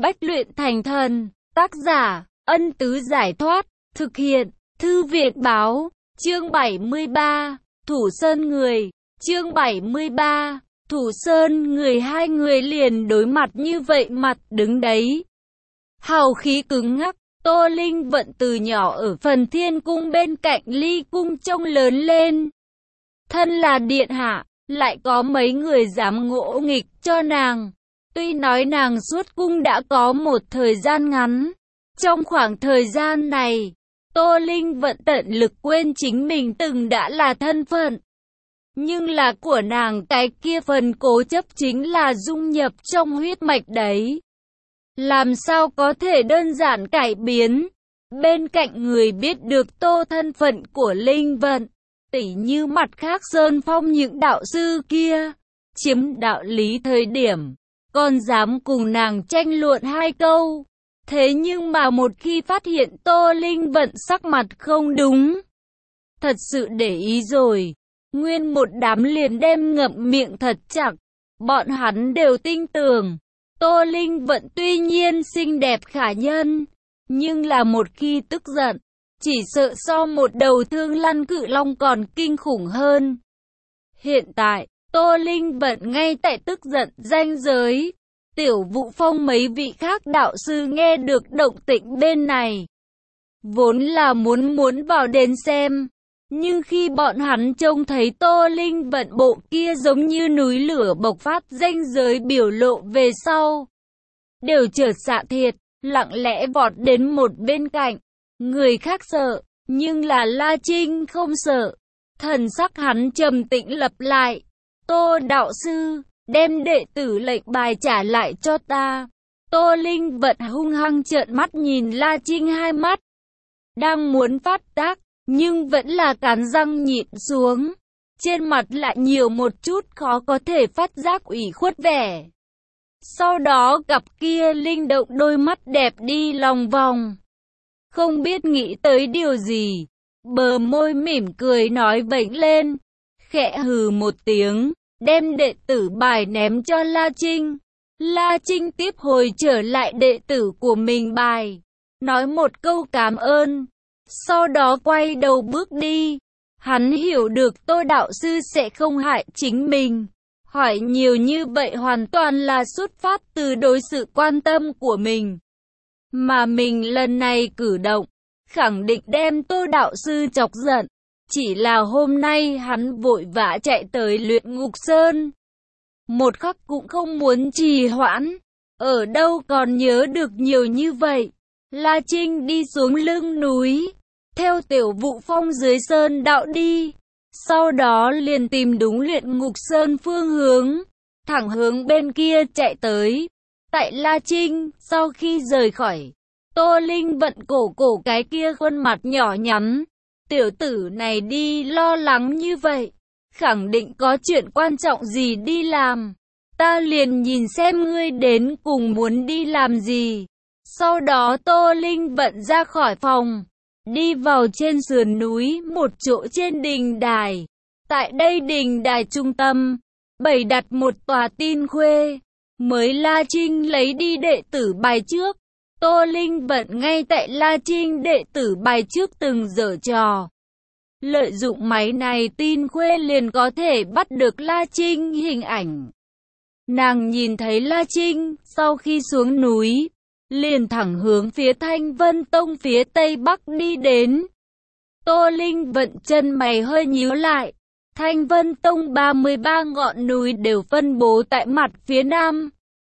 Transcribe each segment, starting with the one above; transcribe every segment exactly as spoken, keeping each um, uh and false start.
Bách luyện thành thần. Tác giả, Ân Tứ Giải Thoát. Thực hiện, Thư viện Báo. Chương bảy mươi ba. Thủ Sơn Người. Chương bảy mươi ba. Thủ Sơn Người. Hai người liền đối mặt như vậy, mặt đứng đấy. Hào khí cứng ngắc. Tô Linh Vận từ nhỏ ở Phần Thiên Cung bên cạnh Ly Cung trông lớn lên. Thân là điện hạ, lại có mấy người dám ngỗ nghịch cho nàng. Tuy nói nàng xuất cung đã có một thời gian ngắn. Trong khoảng thời gian này, Tô Linh Vận tận lực quên chính mình từng đã là thân phận. Nhưng là của nàng cái kia phần cố chấp chính là dung nhập trong huyết mạch đấy. Làm sao có thể đơn giản cải biến. Bên cạnh người biết được Tô thân phận của Linh Vận, tỉ như mặt khác Sơn Phong những đạo sư kia, chiếm đạo lý thời điểm, còn dám cùng nàng tranh luận hai câu. Thế nhưng mà một khi phát hiện Tô Linh Vận sắc mặt không đúng, thật sự để ý rồi, nguyên một đám liền đem ngậm miệng thật chặt. Bọn hắn đều tin tưởng Tô Linh Vận tuy nhiên xinh đẹp khả nhân, nhưng là một khi tức giận, chỉ sợ so một đầu thương lăn cự long còn kinh khủng hơn. Hiện tại, Tô Linh Vận ngay tại tức giận ranh giới. Tiểu Vũ Phong mấy vị khác đạo sư nghe được động tĩnh bên này, vốn là muốn muốn vào đến xem. Nhưng khi bọn hắn trông thấy Tô Linh Vận bộ kia giống như núi lửa bộc phát ranh giới biểu lộ về sau, đều chợt xạ thiệt, lặng lẽ vọt đến một bên cạnh. Người khác sợ, nhưng là La Trinh không sợ. Thần sắc hắn trầm tĩnh lặp lại. Tô đạo sư, đem đệ tử lệnh bài trả lại cho ta. Tô Linh Vận hung hăng trợn mắt nhìn La Trinh hai mắt. Đang muốn phát tác, nhưng vẫn là cắn răng nhịn xuống. Trên mặt lại nhiều một chút khó có thể phát giác ủy khuất vẻ. Sau đó cặp kia linh động đôi mắt đẹp đi lòng vòng. Không biết nghĩ tới điều gì, bờ môi mỉm cười nói vểnh lên, khẽ hừ một tiếng, đem đệ tử bài ném cho La Trinh. La Trinh tiếp hồi trở lại đệ tử của mình bài, nói một câu cảm ơn, sau đó quay đầu bước đi. Hắn hiểu được Tô đạo sư sẽ không hại chính mình. Hỏi nhiều như vậy hoàn toàn là xuất phát từ đối sự quan tâm của mình. Mà mình lần này cử động, khẳng định đem Tô đạo sư chọc giận. Chỉ là hôm nay hắn vội vã chạy tới Luyện Ngục Sơn. Một khắc cũng không muốn trì hoãn. Ở đâu còn nhớ được nhiều như vậy. La Trinh đi xuống lưng núi, theo Tiểu Vũ Phong dưới sơn đạo đi. Sau đó liền tìm đúng Luyện Ngục Sơn phương hướng, thẳng hướng bên kia chạy tới. Tại La Trinh, sau khi rời khỏi, Tô Linh Vận cổ cổ cái kia khuôn mặt nhỏ nhắn. Tiểu tử này đi lo lắng như vậy, khẳng định có chuyện quan trọng gì đi làm. Ta liền nhìn xem ngươi đến cùng muốn đi làm gì. Sau đó Tô Linh Vận ra khỏi phòng, đi vào trên sườn núi một chỗ trên đình đài. Tại đây đình đài trung tâm, bày đặt một tòa tin khuê. Mới La Trinh lấy đi đệ tử bài trước. Tô Linh Vận ngay tại La Trinh đệ tử bài trước từng giở trò. Lợi dụng máy này tin khuê liền có thể bắt được La Trinh hình ảnh. Nàng nhìn thấy La Trinh sau khi xuống núi, liền thẳng hướng phía Thanh Vân Tông phía tây bắc đi đến. Tô Linh Vận chân mày hơi nhíu lại. Thanh Vân Tông ba mươi ba ngọn núi đều phân bố tại mặt phía nam.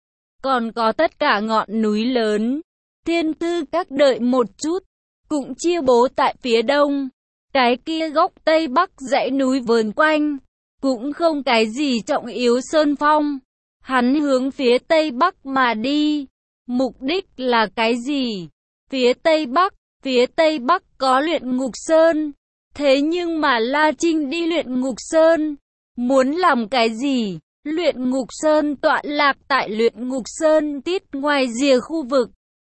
Còn có tất cả ngọn núi lớn, Thiên Tư Các đợi một chút, cũng chia bố tại phía đông. Cái kia góc tây bắc dãy núi vờn quanh, cũng không cái gì trọng yếu sơn phong. Hắn hướng phía tây bắc mà đi. Mục đích là cái gì? Phía tây bắc, phía tây bắc có Luyện Ngục Sơn. Thế nhưng mà La Trinh đi Luyện Ngục Sơn, muốn làm cái gì? Luyện Ngục Sơn tọa lạc tại Luyện Ngục Sơn tít ngoài rìa khu vực.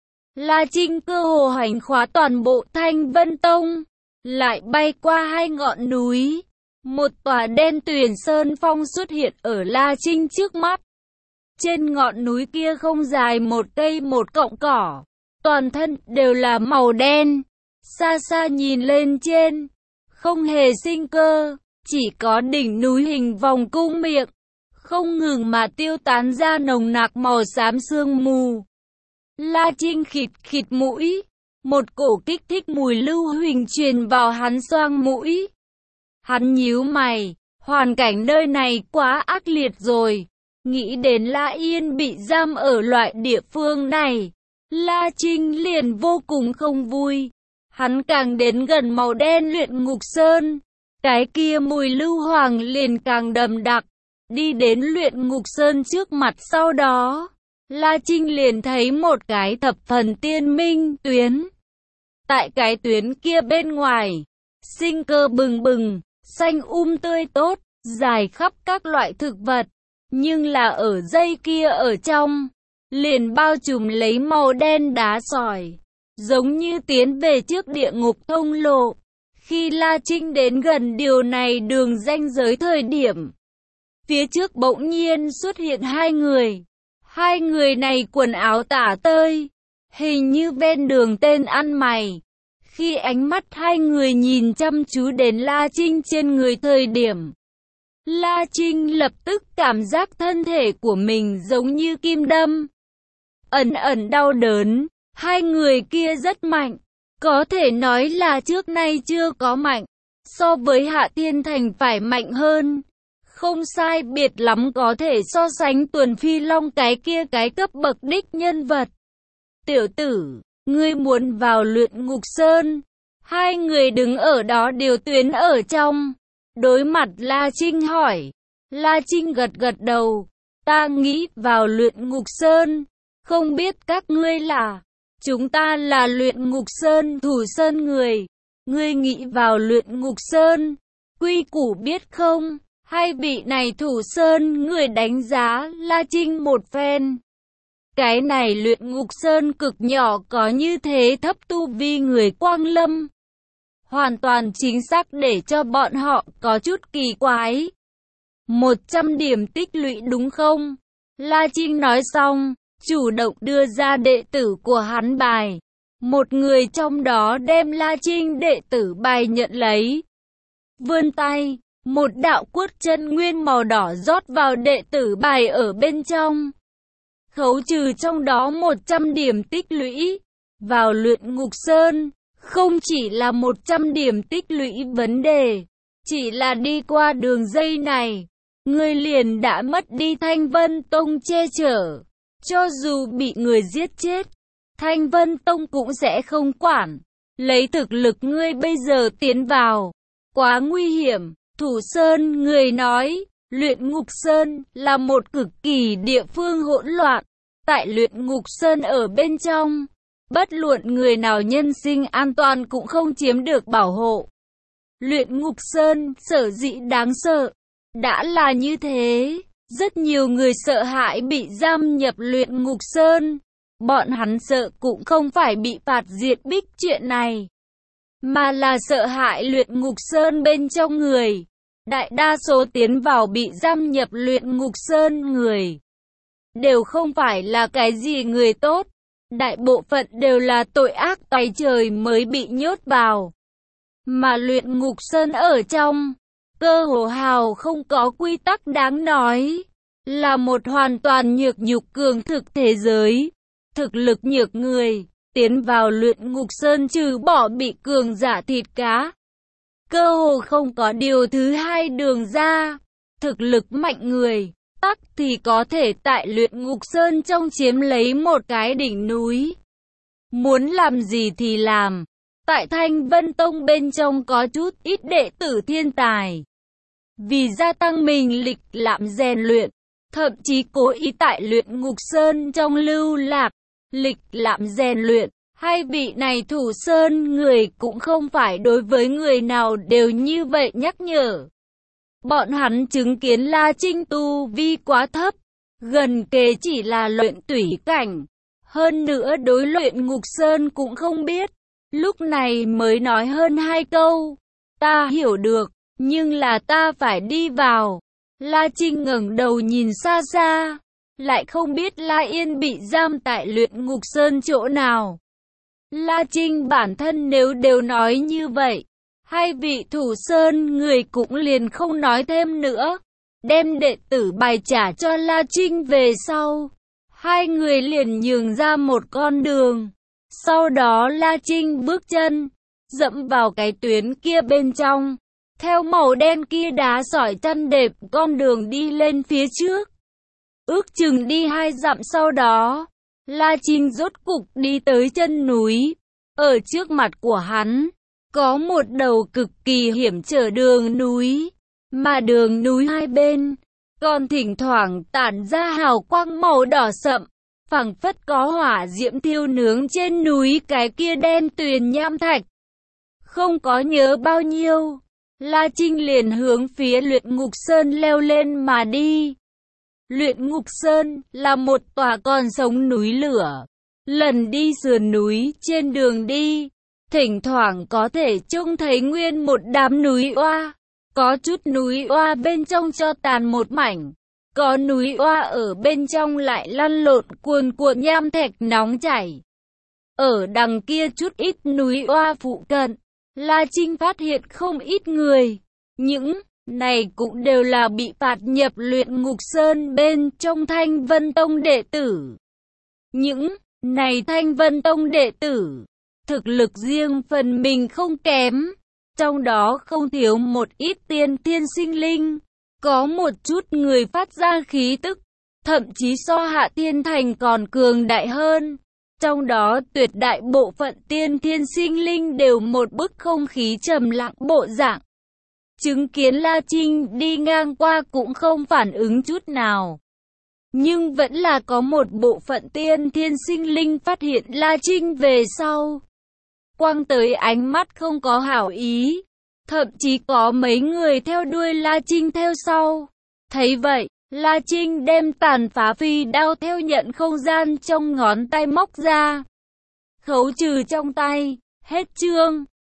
La Trinh cơ hồ hành khóa toàn bộ Thanh Vân Tông, lại bay qua hai ngọn núi. Một tòa đen tuyền sơn phong xuất hiện ở La Trinh trước mắt. Trên ngọn núi kia không dài một cây một cọng cỏ, toàn thân đều là màu đen. Xa xa nhìn lên trên, không hề sinh cơ, chỉ có đỉnh núi hình vòng cung miệng, không ngừng mà tiêu tán ra nồng nặc màu xám sương mù. La Trinh khịt khịt mũi, một cổ kích thích mùi lưu huỳnh truyền vào hắn xoang mũi. Hắn nhíu mày, hoàn cảnh nơi này quá ác liệt rồi. Nghĩ đến La Yên bị giam ở loại địa phương này, La Trinh liền vô cùng không vui. Hắn càng đến gần màu đen luyện ngục sơn, cái kia mùi lưu hoàng liền càng đậm đặc. Đi đến luyện ngục sơn trước mặt sau đó, La Trinh liền thấy một cái thập phần tiên minh tuyến. Tại cái tuyến kia bên ngoài, sinh cơ bừng bừng, xanh um tươi tốt, dài khắp các loại thực vật. Nhưng là ở dây kia ở trong, liền bao trùm lấy màu đen đá sỏi, giống như tiến về trước địa ngục thông lộ. Khi La Trinh đến gần điều này đường ranh giới thời điểm, phía trước bỗng nhiên xuất hiện hai người. Hai người này quần áo tả tơi, hình như ven đường tên ăn mày. Khi ánh mắt hai người nhìn chăm chú đến La Trinh trên người thời điểm, La Trinh lập tức cảm giác thân thể của mình giống như kim đâm. Ẩn ẩn đau đớn, hai người kia rất mạnh, có thể nói là trước nay chưa có mạnh, so với Hạ Thiên Thành phải mạnh hơn. Không sai biệt lắm có thể so sánh Tuần Phi Long cái kia cái cấp bậc đích nhân vật. Tiểu tử, ngươi muốn vào luyện ngục sơn? Hai người đứng ở đó điều tuyến ở trong. Đối mặt La Trinh hỏi. La Trinh gật gật đầu. Ta nghĩ vào luyện ngục sơn. Không biết các ngươi là? Chúng ta là luyện ngục sơn thủ sơn người. Ngươi nghĩ vào luyện ngục sơn? Quy củ biết không? Hai vị này thủ sơn người đánh giá La Trinh một phen. Cái này luyện ngục sơn cực nhỏ có như thế thấp tu vi người quang lâm. Hoàn toàn chính xác để cho bọn họ có chút kỳ quái. Một trăm điểm tích lũy đúng không? La Trinh nói xong, chủ động đưa ra đệ tử của hắn bài. Một người trong đó đem La Trinh đệ tử bài nhận lấy. Vươn tay, một đạo quất chân nguyên màu đỏ rót vào đệ tử bài ở bên trong. Khấu trừ trong đó một trăm điểm tích lũy. Vào luyện ngục sơn, không chỉ là một trăm điểm tích lũy vấn đề. Chỉ là đi qua đường dây này, người liền đã mất đi Thanh Vân Tông che chở. Cho dù bị người giết chết, Thanh Vân Tông cũng sẽ không quản. Lấy thực lực ngươi bây giờ tiến vào, quá nguy hiểm. Thủ Sơn người nói, luyện ngục sơn là một cực kỳ địa phương hỗn loạn. Tại luyện ngục sơn ở bên trong, bất luận người nào nhân sinh an toàn cũng không chiếm được bảo hộ. Luyện ngục sơn sở dĩ đáng sợ, đã là như thế. Rất nhiều người sợ hãi bị giam nhập luyện ngục sơn. Bọn hắn sợ cũng không phải bị phạt diệt bích chuyện này, mà là sợ hãi luyện ngục sơn bên trong người. Đại đa số tiến vào bị giam nhập luyện ngục sơn người đều không phải là cái gì người tốt. Đại bộ phận đều là tội ác tày trời mới bị nhốt vào. Mà luyện ngục sơn ở trong, cơ hồ hào không có quy tắc đáng nói. Là một hoàn toàn nhược nhục cường thực thế giới. Thực lực nhược người, tiến vào luyện ngục sơn trừ bỏ bị cường giả thịt cá. Cơ hồ không có điều thứ hai đường ra. Thực lực mạnh người, tắc thì có thể tại luyện ngục sơn trong chiếm lấy một cái đỉnh núi. Muốn làm gì thì làm. Tại Thanh Vân Tông bên trong có chút ít đệ tử thiên tài. Vì gia tăng mình lịch lãm rèn luyện, thậm chí cố ý tại luyện ngục sơn trong lưu lạc, lịch lãm rèn luyện. Hai vị này thủ sơn người cũng không phải đối với người nào đều như vậy nhắc nhở. Bọn hắn chứng kiến La Trinh tu vi quá thấp, gần kề chỉ là luyện tủy cảnh. Hơn nữa đối luyện ngục sơn cũng không biết, lúc này mới nói hơn hai câu. Ta hiểu được, nhưng là ta phải đi vào. La Trinh ngẩng đầu nhìn xa xa, lại không biết La Yên bị giam tại Luyện Ngục Sơn chỗ nào. La Trinh bản thân nếu đều nói như vậy, hai vị Thủ Sơn người cũng liền không nói thêm nữa, đem đệ tử bài trả cho La Trinh về sau. Hai người liền nhường ra một con đường. Sau đó La Trinh bước chân, dẫm vào cái tuyến kia bên trong, theo màu đen kia đá sỏi chăn đệm con đường đi lên phía trước. Ước chừng đi hai dặm sau đó, La Trinh rốt cục đi tới chân núi. Ở trước mặt của hắn, có một đầu cực kỳ hiểm trở đường núi, mà đường núi hai bên, còn thỉnh thoảng tản ra hào quang màu đỏ sậm, phảng phất có hỏa diễm thiêu nướng trên núi cái kia đen tuyền nham thạch. Không có nhớ bao nhiêu, La Trinh liền hướng phía Luyện Ngục Sơn leo lên mà đi. Luyện Ngục Sơn là một tòa còn sống núi lửa. Lần đi sườn núi, trên đường đi, thỉnh thoảng có thể trông thấy nguyên một đám núi oa. Có chút núi oa bên trong cho tàn một mảnh, có núi oa ở bên trong lại lăn lộn cuồn cuộn nham thạch nóng chảy. Ở đằng kia chút ít núi oa phụ cận, La Trinh phát hiện không ít người. Những này cũng đều là bị phạt nhập Luyện Ngục Sơn bên trong Thanh Vân Tông đệ tử. Những này Thanh Vân Tông đệ tử, thực lực riêng phần mình không kém, trong đó không thiếu một ít tiên thiên sinh linh, có một chút người phát ra khí tức, thậm chí so Hạ Tiên Thành còn cường đại hơn. Trong đó tuyệt đại bộ phận tiên thiên sinh linh đều một bức không khí trầm lặng bộ dạng. Chứng kiến La Trinh đi ngang qua cũng không phản ứng chút nào. Nhưng vẫn là có một bộ phận tiên thiên sinh linh phát hiện La Trinh về sau, quăng tới ánh mắt không có hảo ý. Thậm chí có mấy người theo đuôi La Trinh theo sau. Thấy vậy, La Trinh đem tàn phá phi đao theo nhận không gian trong ngón tay móc ra. Khấu trừ trong tay, hết chương.